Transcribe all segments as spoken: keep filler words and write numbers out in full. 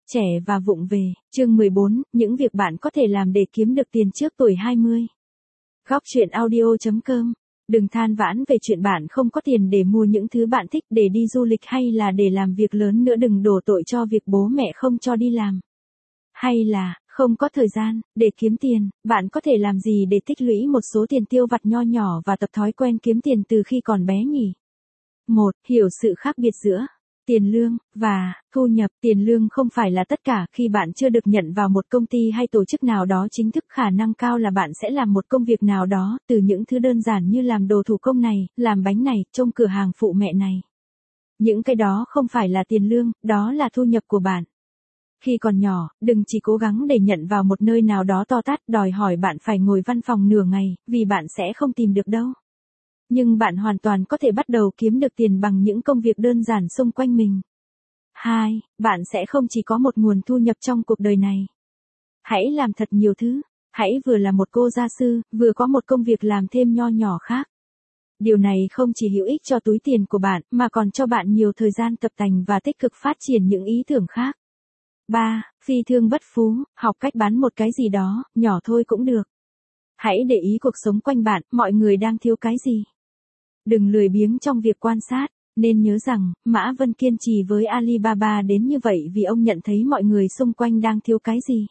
Trẻ và vụng về, chương mười bốn, những việc bạn có thể làm để kiếm được tiền trước tuổi hai mươi. Góc truyện audio chấm com. Đừng than vãn về chuyện bạn không có tiền để mua những thứ bạn thích, để đi du lịch hay là để làm việc lớn nữa. Đừng đổ tội cho việc bố mẹ không cho đi làm. Hay là, không có thời gian, để kiếm tiền. Bạn có thể làm gì để tích lũy một số tiền tiêu vặt nho nhỏ và tập thói quen kiếm tiền từ khi còn bé nhỉ? một. Hiểu sự khác biệt giữa tiền lương và thu nhập. Tiền lương không phải là tất cả. Khi bạn chưa được nhận vào một công ty hay tổ chức nào đó chính thức, khả năng cao là bạn sẽ làm một công việc nào đó, từ những thứ đơn giản như làm đồ thủ công này, làm bánh này, trông cửa hàng phụ mẹ này. Những cái đó không phải là tiền lương, đó là thu nhập của bạn. Khi còn nhỏ, đừng chỉ cố gắng để nhận vào một nơi nào đó to tát, đòi hỏi bạn phải ngồi văn phòng nửa ngày, vì bạn sẽ không tìm được đâu. Nhưng bạn hoàn toàn có thể bắt đầu kiếm được tiền bằng những công việc đơn giản xung quanh mình. hai. Bạn sẽ không chỉ có một nguồn thu nhập trong cuộc đời này. Hãy làm thật nhiều thứ. Hãy vừa là một cô gia sư, vừa có một công việc làm thêm nho nhỏ khác. Điều này không chỉ hữu ích cho túi tiền của bạn, mà còn cho bạn nhiều thời gian tập tành và tích cực phát triển những ý tưởng khác. ba. Phi thương bất phú, học cách bán một cái gì đó, nhỏ thôi cũng được. Hãy để ý cuộc sống quanh bạn, mọi người đang thiếu cái gì. Đừng lười biếng trong việc quan sát, nên nhớ rằng, Mã Vân kiên trì với Alibaba đến như vậy vì ông nhận thấy mọi người xung quanh đang thiếu cái gì.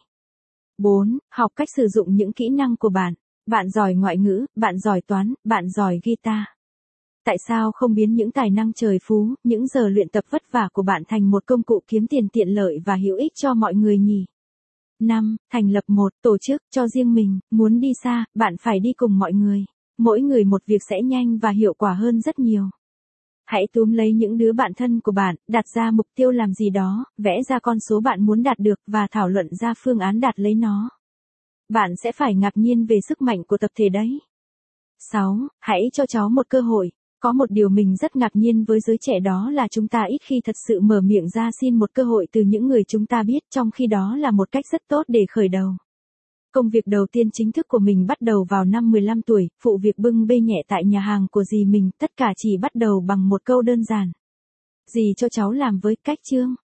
bốn. Học cách sử dụng những kỹ năng của bạn. Bạn giỏi ngoại ngữ, bạn giỏi toán, bạn giỏi guitar. Tại sao không biến những tài năng trời phú, những giờ luyện tập vất vả của bạn thành một công cụ kiếm tiền tiện lợi và hữu ích cho mọi người nhỉ? năm. Thành lập một tổ chức cho riêng mình. Muốn đi xa, bạn phải đi cùng mọi người. Mỗi người một việc sẽ nhanh và hiệu quả hơn rất nhiều. Hãy túm lấy những đứa bạn thân của bạn, đặt ra mục tiêu làm gì đó, vẽ ra con số bạn muốn đạt được và thảo luận ra phương án đạt lấy nó. Bạn sẽ phải ngạc nhiên về sức mạnh của tập thể đấy. sáu. Hãy cho cháu một cơ hội. Có một điều mình rất ngạc nhiên với giới trẻ, đó là chúng ta ít khi thật sự mở miệng ra xin một cơ hội từ những người chúng ta biết, trong khi đó là một cách rất tốt để khởi đầu. Công việc đầu tiên chính thức của mình bắt đầu vào năm mười lăm tuổi, phụ việc bưng bê nhẹ tại nhà hàng của dì mình, tất cả chỉ bắt đầu bằng một câu đơn giản. Dì cho cháu làm với, cách chương.